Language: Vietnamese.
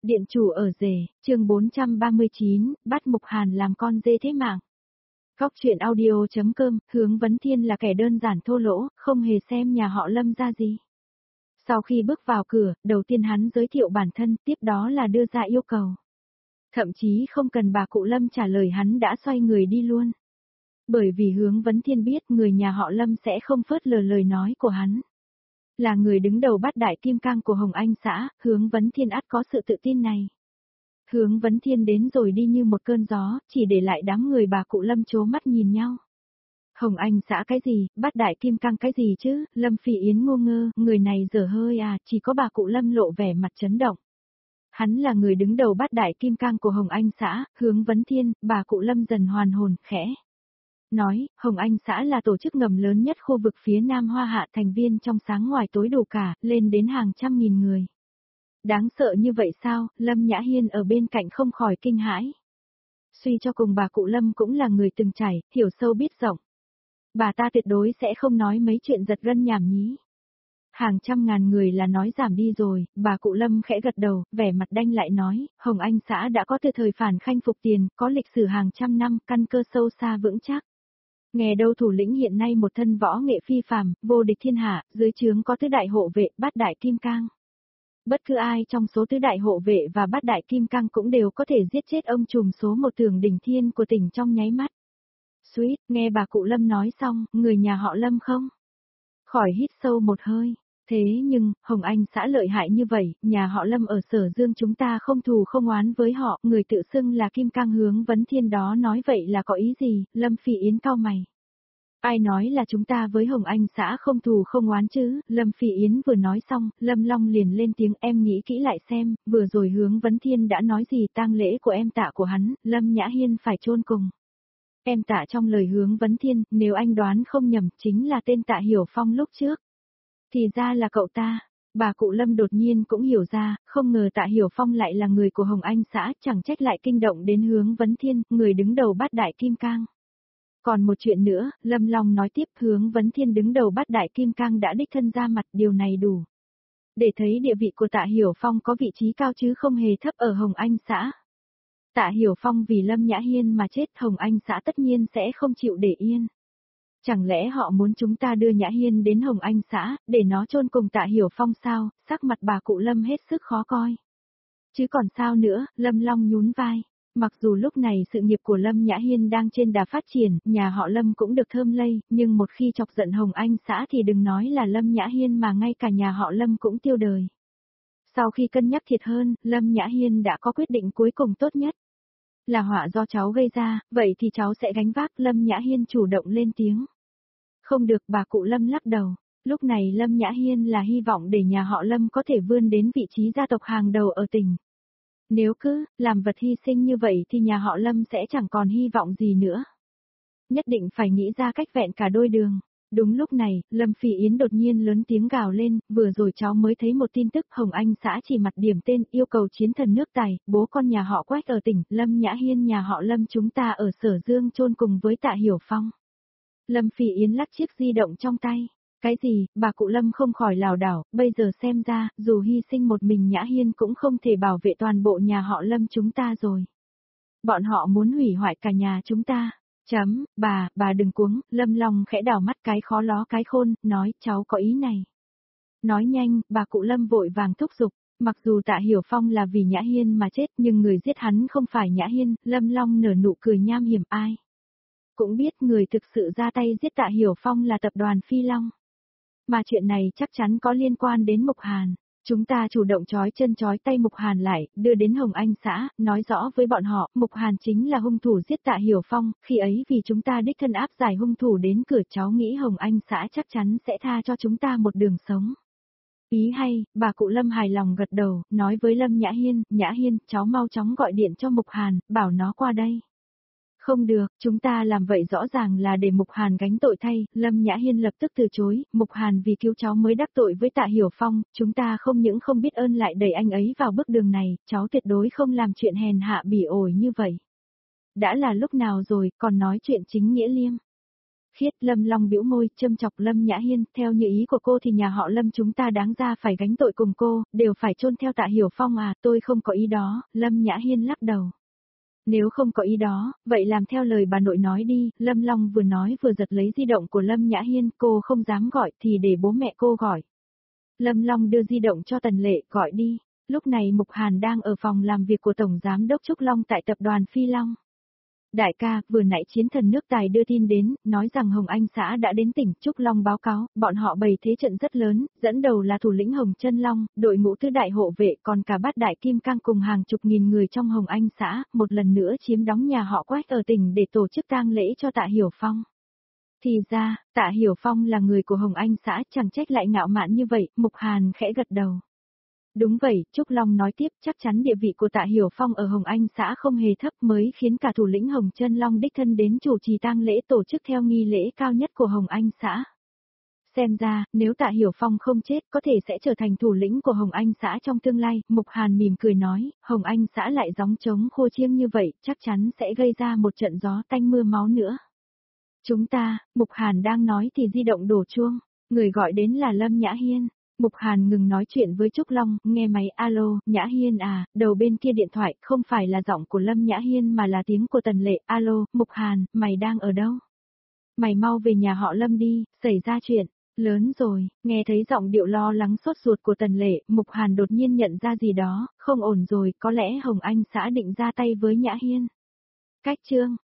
Điện chủ ở rể, chương 439, bắt Mục Hàn làm con dê thế mạng. Góc truyện audio.com, Hướng Vấn Thiên là kẻ đơn giản thô lỗ, không hề xem nhà họ Lâm ra gì. Sau khi bước vào cửa, đầu tiên hắn giới thiệu bản thân, tiếp đó là đưa ra yêu cầu. Thậm chí không cần bà cụ Lâm trả lời hắn đã xoay người đi luôn. Bởi vì Hướng Vấn Thiên biết người nhà họ Lâm sẽ không phớt lờ lời nói của hắn. Là người đứng đầu bát đại kim cang của Hồng Anh xã, Hướng Vấn Thiên ắt có sự tự tin này. Hướng Vấn Thiên đến rồi đi như một cơn gió, chỉ để lại đám người bà cụ Lâm trố mắt nhìn nhau. Hồng Anh xã cái gì, bát đại kim cang cái gì chứ, Lâm Phỉ Yến ngô ngơ, người này dở hơi à, chỉ có bà cụ Lâm lộ vẻ mặt chấn động. Hắn là người đứng đầu bát đại kim cang của Hồng Anh xã, Hướng Vấn Thiên, bà cụ Lâm dần hoàn hồn, khẽ. Nói, Hồng Anh xã là tổ chức ngầm lớn nhất khu vực phía Nam Hoa Hạ, thành viên trong sáng ngoài tối đủ cả, lên đến hàng trăm nghìn người. Đáng sợ như vậy sao, Lâm Nhã Hiên ở bên cạnh không khỏi kinh hãi. Suy cho cùng bà cụ Lâm cũng là người từng trải, hiểu sâu biết rộng. Bà ta tuyệt đối sẽ không nói mấy chuyện giật gân nhảm nhí. Hàng trăm ngàn người là nói giảm đi rồi, bà cụ Lâm khẽ gật đầu, vẻ mặt đanh lại nói, Hồng Anh xã đã có từ thời phản khanh phục tiền, có lịch sử hàng trăm năm, căn cơ sâu xa vững chắc. Nghe đâu thủ lĩnh hiện nay một thân võ nghệ phi phàm, vô địch thiên hạ, dưới trướng có tứ đại hộ vệ, bát đại kim cang. Bất cứ ai trong số tứ đại hộ vệ và bát đại kim cang cũng đều có thể giết chết ông trùm số một Tưởng Đỉnh Thiên của tỉnh trong nháy mắt. Suýt, nghe bà cụ Lâm nói xong, người nhà họ Lâm không? Khỏi hít sâu một hơi. Thế nhưng, Hồng Anh xã lợi hại như vậy, nhà họ Lâm ở Sở Dương chúng ta không thù không oán với họ, người tự xưng là Kim Cang Hướng Vấn Thiên đó nói vậy là có ý gì, Lâm Phỉ Yến cau mày. Ai nói là chúng ta với Hồng Anh xã không thù không oán chứ, Lâm Phỉ Yến vừa nói xong, Lâm Long liền lên tiếng em nghĩ kỹ lại xem, vừa rồi Hướng Vấn Thiên đã nói gì tang lễ của em Tạ của hắn, Lâm Nhã Hiên phải chôn cùng. Em Tạ trong lời Hướng Vấn Thiên, nếu anh đoán không nhầm, chính là tên Tạ Hiểu Phong lúc trước. Thì ra là cậu ta. Bà cụ Lâm đột nhiên cũng hiểu ra, không ngờ Tạ Hiểu Phong lại là người của Hồng Anh xã, chẳng trách lại kinh động đến Hướng Vấn Thiên, người đứng đầu bát đại kim cang. Còn một chuyện nữa, Lâm Long nói tiếp, Hướng Vấn Thiên đứng đầu bát đại kim cang đã đích thân ra mặt, điều này đủ. Để thấy địa vị của Tạ Hiểu Phong có vị trí cao chứ không hề thấp ở Hồng Anh xã. Tạ Hiểu Phong vì Lâm Nhã Hiên mà chết, Hồng Anh xã tất nhiên sẽ không chịu để yên. Chẳng lẽ họ muốn chúng ta đưa Nhã Hiên đến Hồng Anh xã, để nó chôn cùng Tạ Hiểu Phong sao, sắc mặt bà cụ Lâm hết sức khó coi. Chứ còn sao nữa, Lâm Long nhún vai. Mặc dù lúc này sự nghiệp của Lâm Nhã Hiên đang trên đà phát triển, nhà họ Lâm cũng được thơm lây, nhưng một khi chọc giận Hồng Anh xã thì đừng nói là Lâm Nhã Hiên mà ngay cả nhà họ Lâm cũng tiêu đời. Sau khi cân nhắc thiệt hơn, Lâm Nhã Hiên đã có quyết định cuối cùng tốt nhất. Là họa do cháu gây ra, vậy thì cháu sẽ gánh vác, Lâm Nhã Hiên chủ động lên tiếng. Không được, bà cụ Lâm lắc đầu. Lúc này Lâm Nhã Hiên là hy vọng để nhà họ Lâm có thể vươn đến vị trí gia tộc hàng đầu ở tỉnh. Nếu cứ làm vật hy sinh như vậy thì nhà họ Lâm sẽ chẳng còn hy vọng gì nữa. Nhất định phải nghĩ ra cách vẹn cả đôi đường. Đúng lúc này, Lâm Phỉ Yến đột nhiên lớn tiếng gào lên, vừa rồi cháu mới thấy một tin tức Hồng Anh xã chỉ mặt điểm tên yêu cầu chiến thần nước Tài, bố con nhà họ Quách ở tỉnh, Lâm Nhã Hiên nhà họ Lâm chúng ta ở Sở Dương chôn cùng với Tạ Hiểu Phong. Lâm Phỉ Yến lắc chiếc di động trong tay. Cái gì, bà cụ Lâm không khỏi lảo đảo, bây giờ xem ra, dù hy sinh một mình Nhã Hiên cũng không thể bảo vệ toàn bộ nhà họ Lâm chúng ta rồi. Bọn họ muốn hủy hoại cả nhà chúng ta. Bà đừng cuống, Lâm Long khẽ đảo mắt cái khó ló cái khôn, nói, cháu có ý này. Nói nhanh, bà cụ Lâm vội vàng thúc giục, mặc dù Tạ Hiểu Phong là vì Nhã Hiên mà chết nhưng người giết hắn không phải Nhã Hiên, Lâm Long nở nụ cười nham hiểm ai. Cũng biết người thực sự ra tay giết Tạ Hiểu Phong là tập đoàn Phi Long. Mà chuyện này chắc chắn có liên quan đến Mục Hàn. Chúng ta chủ động trói chân trói tay Mục Hàn lại, đưa đến Hồng Anh xã, nói rõ với bọn họ, Mục Hàn chính là hung thủ giết Tạ Hiểu Phong, khi ấy vì chúng ta đích thân áp giải hung thủ đến cửa cháu nghĩ Hồng Anh xã chắc chắn sẽ tha cho chúng ta một đường sống. Ý hay, bà cụ Lâm hài lòng gật đầu, nói với Lâm Nhã Hiên, cháu mau chóng gọi điện cho Mục Hàn, bảo nó qua đây. Không được, chúng ta làm vậy rõ ràng là để Mục Hàn gánh tội thay, Lâm Nhã Hiên lập tức từ chối, Mục Hàn vì cứu cháu mới đắc tội với Tạ Hiểu Phong, chúng ta không những không biết ơn lại đẩy anh ấy vào bước đường này, cháu tuyệt đối không làm chuyện hèn hạ bỉ ổi như vậy. Đã là lúc nào rồi, còn nói chuyện chính nghĩa liêm. Khiết, Lâm Long bĩu môi, châm chọc Lâm Nhã Hiên, theo như ý của cô thì nhà họ Lâm chúng ta đáng ra phải gánh tội cùng cô, đều phải chôn theo Tạ Hiểu Phong à, tôi không có ý đó, Lâm Nhã Hiên lắc đầu. Nếu không có ý đó, vậy làm theo lời bà nội nói đi, Lâm Long vừa nói vừa giật lấy di động của Lâm Nhã Hiên, cô không dám gọi thì để bố mẹ cô gọi. Lâm Long đưa di động cho Tần Lệ, gọi đi. Lúc này Mục Hàn đang ở phòng làm việc của Tổng Giám đốc Trúc Long tại tập đoàn Phi Long. Đại ca, vừa nãy chiến thần nước Tài đưa tin đến, nói rằng Hồng Anh xã đã đến tỉnh. Trúc Long báo cáo, bọn họ bày thế trận rất lớn, dẫn đầu là thủ lĩnh Hồng Chân Long, đội ngũ tứ đại hộ vệ, còn cả bát đại kim cang cùng hàng chục nghìn người trong Hồng Anh xã, một lần nữa chiếm đóng nhà họ Quách ở tỉnh để tổ chức tang lễ cho Tạ Hiểu Phong. Thì ra, Tạ Hiểu Phong là người của Hồng Anh xã, chẳng trách lại ngạo mạn như vậy. Mục Hàn khẽ gật đầu. Đúng vậy, Trúc Long nói tiếp, chắc chắn địa vị của Tạ Hiểu Phong ở Hồng Anh xã không hề thấp, mới khiến cả thủ lĩnh Hồng Chân Long đích thân đến chủ trì tang lễ tổ chức theo nghi lễ cao nhất của Hồng Anh xã. Xem ra, nếu Tạ Hiểu Phong không chết, có thể sẽ trở thành thủ lĩnh của Hồng Anh xã trong tương lai. Mục Hàn mỉm cười nói, Hồng Anh xã lại gióng trống khô chiêng như vậy, chắc chắn sẽ gây ra một trận gió tanh mưa máu nữa. Chúng ta, Mục Hàn đang nói thì di động đổ chuông, người gọi đến là Lâm Nhã Hiên. Mục Hàn ngừng nói chuyện với Trúc Long, nghe máy alo, Nhã Hiên à, đầu bên kia điện thoại, không phải là giọng của Lâm Nhã Hiên mà là tiếng của Tần Lệ, alo, Mục Hàn, mày đang ở đâu? Mày mau về nhà họ Lâm đi, xảy ra chuyện, lớn rồi, nghe thấy giọng điệu lo lắng sốt ruột của Tần Lệ, Mục Hàn đột nhiên nhận ra gì đó, không ổn rồi, có lẽ Hồng Anh xã định ra tay với Nhã Hiên. Cách chương